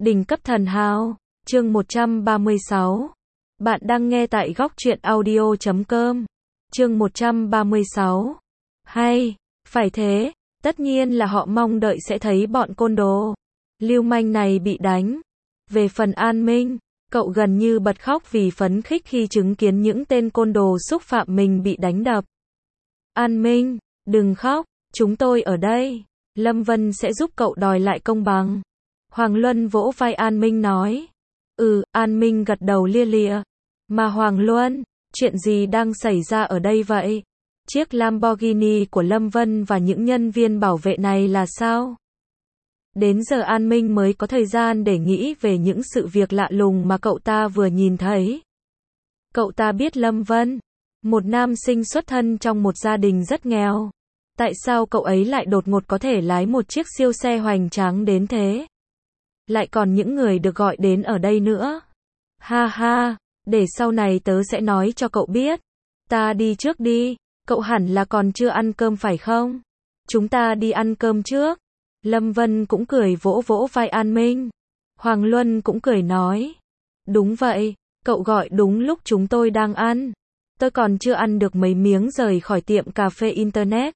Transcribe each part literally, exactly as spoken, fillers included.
Đỉnh cấp thần hào, chương một trăm ba mươi sáu. Bạn đang nghe tại góc truyện audio chấm com. Chương một trăm ba mươi sáu. Hay, phải thế, tất nhiên là họ mong đợi sẽ thấy bọn côn đồ lưu manh này bị đánh. Về phần An Minh, cậu gần như bật khóc vì phấn khích khi chứng kiến những tên côn đồ xúc phạm mình bị đánh đập. An Minh, đừng khóc, chúng tôi ở đây. Lâm Vân sẽ giúp cậu đòi lại công bằng. Hoàng Luân vỗ vai An Minh nói. Ừ, An Minh gật đầu lia lịa. Mà Hoàng Luân, chuyện gì đang xảy ra ở đây vậy? Chiếc Lamborghini của Lâm Vân và những nhân viên bảo vệ này là sao? Đến giờ An Minh mới có thời gian để nghĩ về những sự việc lạ lùng mà cậu ta vừa nhìn thấy. Cậu ta biết Lâm Vân, một nam sinh xuất thân trong một gia đình rất nghèo. Tại sao cậu ấy lại đột ngột có thể lái một chiếc siêu xe hoành tráng đến thế? Lại còn những người được gọi đến ở đây nữa. Ha ha, để sau này tớ sẽ nói cho cậu biết. Ta đi trước đi, cậu hẳn là còn chưa ăn cơm phải không? Chúng ta đi ăn cơm trước. Lâm Vân cũng cười vỗ vỗ vai An Minh. Hoàng Luân cũng cười nói. Đúng vậy, cậu gọi đúng lúc chúng tôi đang ăn. Tôi còn chưa ăn được mấy miếng rời khỏi tiệm cà phê Internet.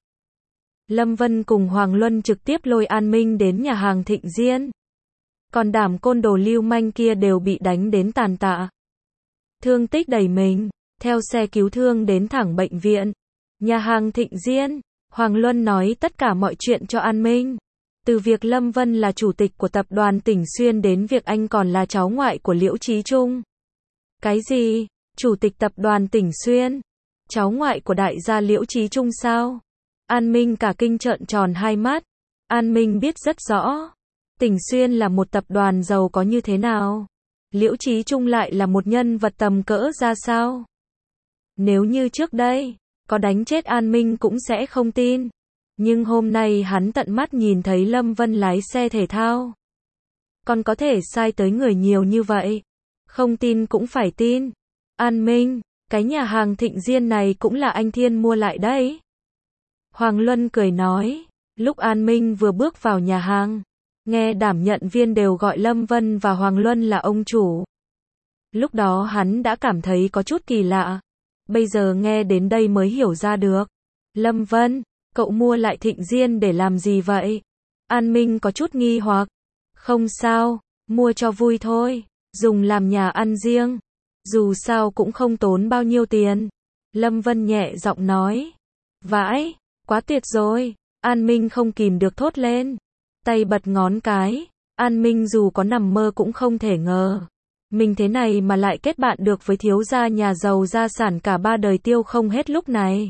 Lâm Vân cùng Hoàng Luân trực tiếp lôi An Minh đến nhà hàng Thịnh Diên. Còn đám côn đồ lưu manh kia đều bị đánh đến tàn tạ. Thương tích đầy mình, theo xe cứu thương đến thẳng bệnh viện. Nhà hàng Thịnh Diên, Hoàng Luân nói tất cả mọi chuyện cho An Minh. Từ việc Lâm Vân là chủ tịch của tập đoàn Tỉnh Xuyên đến việc anh còn là cháu ngoại của Liễu Chí Trung. Cái gì? Chủ tịch tập đoàn Tỉnh Xuyên? Cháu ngoại của đại gia Liễu Chí Trung sao? An Minh cả kinh trợn tròn hai mắt. An Minh biết rất rõ. Tỉnh Xuyên là một tập đoàn giàu có như thế nào? Liễu Chí Trung lại là một nhân vật tầm cỡ ra sao? Nếu như trước đây, có đánh chết An Minh cũng sẽ không tin. Nhưng hôm nay hắn tận mắt nhìn thấy Lâm Vân lái xe thể thao. Còn có thể sai tới người nhiều như vậy. Không tin cũng phải tin. An Minh, cái nhà hàng Thịnh Diên này cũng là anh Thiên mua lại đấy. Hoàng Luân cười nói. Lúc An Minh vừa bước vào nhà hàng, nghe đảm nhận viên đều gọi Lâm Vân và Hoàng Luân là ông chủ. Lúc đó hắn đã cảm thấy có chút kỳ lạ. Bây giờ nghe đến đây mới hiểu ra được. Lâm Vân, cậu mua lại Thịnh Diên để làm gì vậy? An Minh có chút nghi hoặc. Không sao, mua cho vui thôi, dùng làm nhà ăn riêng. Dù sao cũng không tốn bao nhiêu tiền. Lâm Vân nhẹ giọng nói. Vãi, quá tuyệt rồi. An Minh không kìm được thốt lên. Tay bật ngón cái. An Minh dù có nằm mơ cũng không thể ngờ. Mình thế này mà lại kết bạn được với thiếu gia nhà giàu gia sản cả ba đời tiêu không hết lúc này.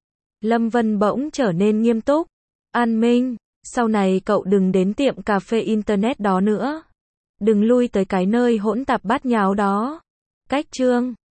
Lâm Vân bỗng trở nên nghiêm túc. An Minh, sau này cậu đừng đến tiệm cà phê Internet đó nữa. Đừng lui tới cái nơi hỗn tạp bát nháo đó. Cách chương